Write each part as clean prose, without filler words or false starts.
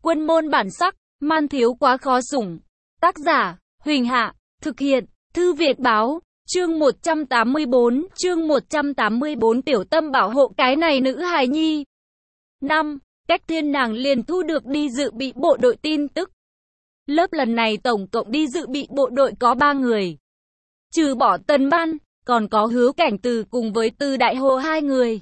Quân môn bản sắc, man thiếu quá khó sủng. Tác giả, Huỳnh Hạ, thực hiện, Thư Việt Báo, chương 184, tiểu tâm bảo hộ cái này nữ hài nhi. 5. Cách thiên nàng liền thu được đi dự bị bộ đội tin tức. Lớp lần này tổng cộng đi dự bị bộ đội có 3 người. Trừ bỏ Tần Ban, còn có Hứa Cảnh Từ cùng với Từ Đại Hồ 2 người.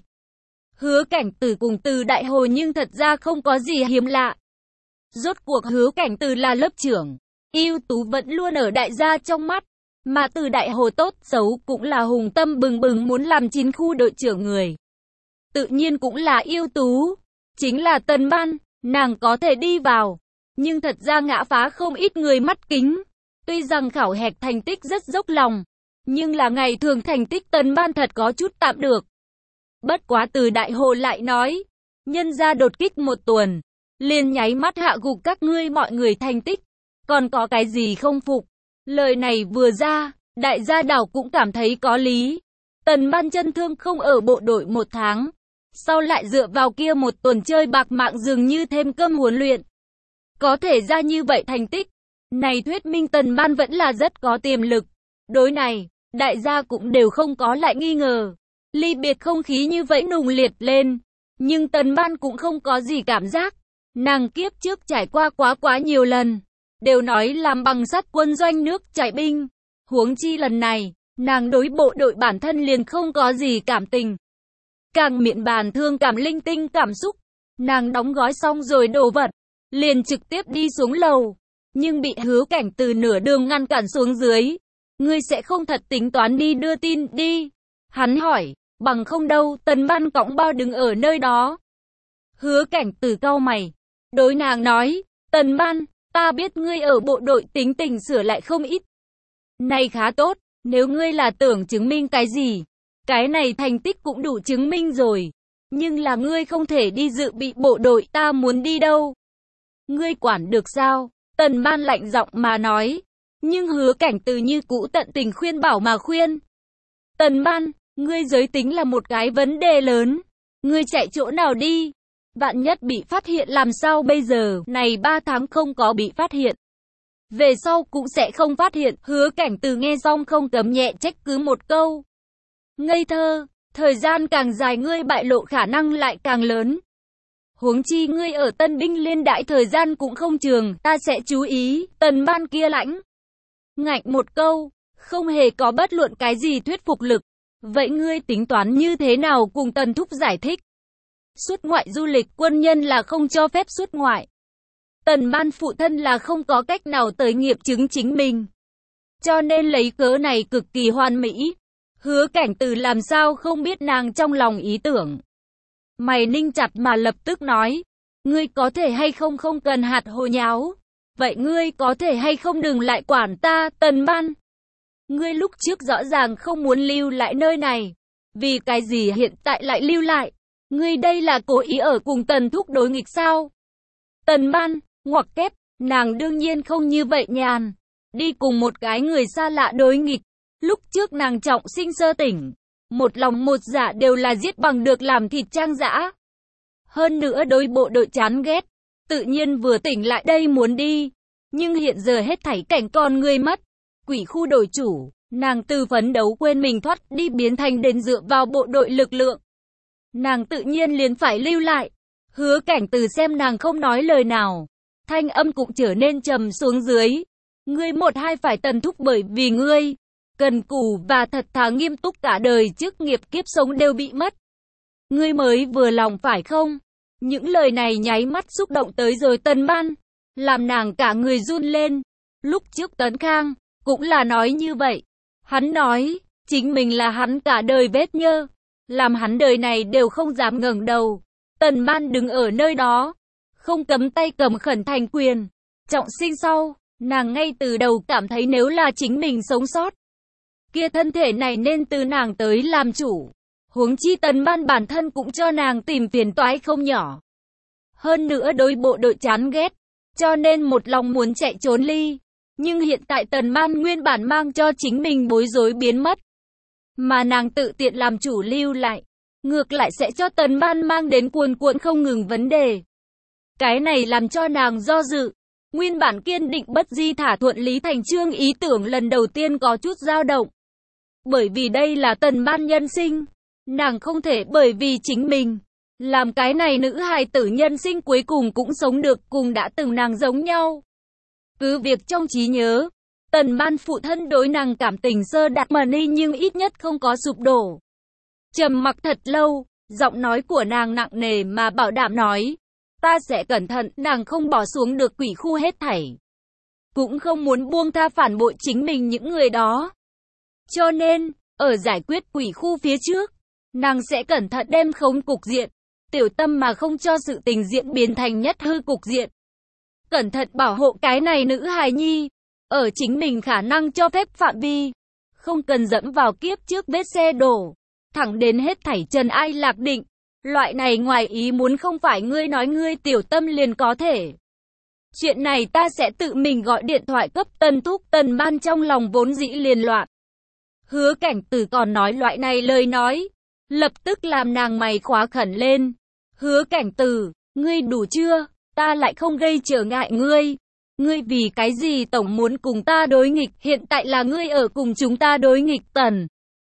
Hứa Cảnh Từ cùng Từ Đại Hồ nhưng thật ra không có gì hiếm lạ. Rốt cuộc Hứa Cảnh Từ là lớp trưởng, ưu tú vẫn luôn ở đại gia trong mắt, mà Từ Đại Hồ tốt xấu cũng là hùng tâm bừng bừng muốn làm 9 khu đội trưởng người. Tự nhiên cũng là ưu tú. Chính là Tần Ban, nàng có thể đi vào, nhưng thật ra ngã phá không ít người mắt kính. Tuy rằng khảo hạch thành tích rất dốc lòng, nhưng là ngày thường thành tích Tần Ban thật có chút tạm được. Bất quá Từ Đại Hồ lại nói, nhân ra đột kích một tuần, liền nháy mắt hạ gục các ngươi mọi người thành tích, còn có cái gì không phục. Lời này vừa ra, đại gia đảo cũng cảm thấy có lý. Tần Ban chân thương không ở bộ đội 1 tháng, sau lại dựa vào kia một tuần chơi bạc mạng dường như thêm cơm huấn luyện. Có thể ra như vậy thành tích, này thuyết minh Tần Ban vẫn là rất có tiềm lực. Đối này, đại gia cũng đều không có lại nghi ngờ. Ly biệt không khí như vậy nùng liệt lên, nhưng Tần Ban cũng không có gì cảm giác. Nàng kiếp trước trải qua quá nhiều lần, đều nói làm bằng sắt quân doanh nước chảy binh. Huống chi lần này, nàng đối bộ đội bản thân liền không có gì cảm tình. Càng miệng bàn thương cảm linh tinh cảm xúc, nàng đóng gói xong rồi đồ vật, liền trực tiếp đi xuống lầu, nhưng bị Hứa Cảnh Từ nửa đường ngăn cản xuống dưới. Ngươi sẽ không thật tính toán đi đưa tin đi? Hắn hỏi, bằng không đâu. Tần Ban cõng bao đứng ở nơi đó. Hứa Cảnh Từ cau mày, đối nàng nói, Tần Ban, ta biết ngươi ở bộ đội tính tình sửa lại không ít. Này khá tốt, nếu ngươi là tưởng chứng minh cái gì, cái này thành tích cũng đủ chứng minh rồi. Nhưng là ngươi không thể đi dự bị bộ đội, ta muốn đi đâu? Ngươi quản được sao? Tần Ban lạnh giọng mà nói. Nhưng Hứa Cảnh Từ như cũ tận tình khuyên bảo mà khuyên. Tần Ban, ngươi giới tính là một cái vấn đề lớn. Ngươi chạy chỗ nào đi? Vạn nhất bị phát hiện làm sao bây giờ? Này 3 tháng không có bị phát hiện, về sau cũng sẽ không phát hiện. Hứa Cảnh Từ nghe xong không cấm nhẹ trách cứ một câu. Ngây thơ, thời gian càng dài ngươi bại lộ khả năng lại càng lớn. Huống chi ngươi ở tân binh liên đại thời gian cũng không trường, ta sẽ chú ý. Tần Ban kia lãnh ngạnh một câu, không hề có bất luận cái gì thuyết phục lực. Vậy ngươi tính toán như thế nào cùng Tần Thúc giải thích? Xuất ngoại du lịch quân nhân là không cho phép xuất ngoại. Tần Ban phụ thân là không có cách nào tới nghiệm chứng chính mình, cho nên lấy cớ này cực kỳ hoàn mỹ. Hứa Cảnh Từ làm sao không biết nàng trong lòng ý tưởng. Mày ninh chặt mà lập tức nói, ngươi có thể hay không không cần hạt hồ nháo. Vậy ngươi có thể hay không đừng lại quản ta? Tần Ban, ngươi lúc trước rõ ràng không muốn lưu lại nơi này, vì cái gì hiện tại lại lưu lại? Ngươi đây là cố ý ở cùng Tần Thúc đối nghịch sao? Tần Ban, ngoặc kép, nàng đương nhiên không như vậy nhàn, đi cùng một cái người xa lạ đối nghịch. Lúc trước nàng trọng sinh sơ tỉnh, một lòng một dạ đều là giết bằng được làm thịt trang dã. Hơn nữa đối bộ đội chán ghét, tự nhiên vừa tỉnh lại đây muốn đi. Nhưng hiện giờ hết thảy cảnh con người mất. Quỷ khu đổi chủ, nàng từ phấn đấu quên mình thoát đi biến thành đến dựa vào bộ đội lực lượng. Nàng tự nhiên liền phải lưu lại. Hứa Cảnh Từ xem nàng không nói lời nào, thanh âm cũng trở nên trầm xuống dưới. Ngươi một hai phải Tần Thúc bởi vì ngươi cần cù và thật thà nghiêm túc cả đời trước nghiệp kiếp sống đều bị mất. Ngươi mới vừa lòng phải không? Những lời này nháy mắt xúc động tới rồi Tần Ban, làm nàng cả người run lên. Lúc trước Tấn Khang cũng là nói như vậy. Hắn nói, chính mình là hắn cả đời vết nhơ, làm hắn đời này đều không dám ngẩng đầu. Tần Ban đứng ở nơi đó, không cấm tay cầm khẩn thành quyền. Trọng sinh sau, nàng ngay từ đầu cảm thấy nếu là chính mình sống sót, kia thân thể này nên từ nàng tới làm chủ. Huống chi Tần Ban bản thân cũng cho nàng tìm phiền toái không nhỏ. Hơn nữa đối bộ đội chán ghét, cho nên một lòng muốn chạy trốn ly. Nhưng hiện tại Tần Ban nguyên bản mang cho chính mình bối rối biến mất, mà nàng tự tiện làm chủ lưu lại, ngược lại sẽ cho Tần Ban mang đến cuồn cuộn không ngừng vấn đề. Cái này làm cho nàng do dự. Nguyên bản kiên định bất di thả thuận lý thành chương ý tưởng lần đầu tiên có chút dao động. Bởi vì đây là Tần Ban nhân sinh. Nàng không thể bởi vì chính mình làm cái này nữ hài tử nhân sinh cuối cùng cũng sống được cùng đã từng nàng giống nhau. Cứ việc trong trí nhớ, Tần Ban phụ thân đối nàng cảm tình sơ đạt mà ni nhưng ít nhất không có sụp đổ. Trầm mặc thật lâu, giọng nói của nàng nặng nề mà bảo đảm nói. Ta sẽ cẩn thận, nàng không bỏ xuống được quỷ khu hết thảy. Cũng không muốn buông tha phản bội chính mình những người đó. Cho nên, ở giải quyết quỷ khu phía trước, nàng sẽ cẩn thận đem khống cục diện, tiểu tâm mà không cho sự tình diễn biến thành nhất hư cục diện. Cẩn thận bảo hộ cái này nữ hài nhi, ở chính mình khả năng cho phép phạm vi, không cần dẫm vào kiếp trước vết xe đổ, thẳng đến hết thảy trần ai lạc định. Loại này ngoài ý muốn không phải ngươi nói ngươi tiểu tâm liền có thể. Chuyện này ta sẽ tự mình gọi điện thoại cấp Tần thúc. Tần Ban trong lòng vốn dĩ liền loạn. Hứa Cảnh Tử còn nói loại này lời nói, lập tức làm nàng mày khóa khẩn lên. Hứa Cảnh Tử, ngươi đủ chưa? Ta lại không gây trở ngại ngươi. Ngươi vì cái gì tổng muốn cùng ta đối nghịch? Hiện tại là ngươi ở cùng chúng ta đối nghịch. Tần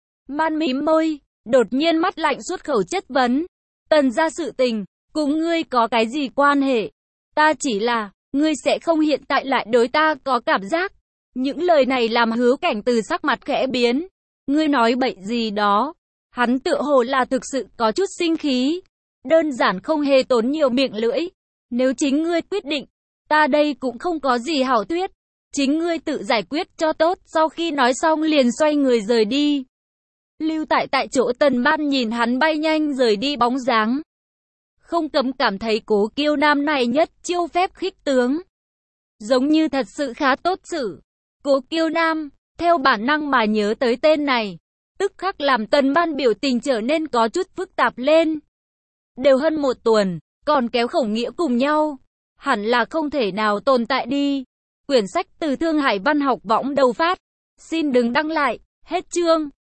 Man mím môi, đột nhiên mắt lạnh xuất khẩu chất vấn. Tần gia sự tình, cùng ngươi có cái gì quan hệ? Ta chỉ là, ngươi sẽ không hiện tại lại đối ta có cảm giác. Những lời này làm Hứa Cảnh Từ sắc mặt khẽ biến. Ngươi nói bậy gì đó? Hắn tựa hồ là thực sự có chút sinh khí. Đơn giản không hề tốn nhiều miệng lưỡi. Nếu chính ngươi quyết định, ta đây cũng không có gì hảo thuyết. Chính ngươi tự giải quyết cho tốt. Sau khi nói xong liền xoay người rời đi. Lưu tại chỗ Tần Ban nhìn hắn bay nhanh rời đi bóng dáng. Không cấm cảm thấy Cố Kiêu Nam này nhất chiêu phép khích tướng. Giống như thật sự khá tốt xử. Cố Kiêu Nam, theo bản năng mà nhớ tới tên này. Tức khắc làm Tần Ban biểu tình trở nên có chút phức tạp lên. Đều hơn một tuần, còn kéo Khổng Nghĩa cùng nhau. Hẳn là không thể nào tồn tại đi. Quyển sách từ Thương Hải Văn học võng đầu phát. Xin đừng đăng lại, hết chương.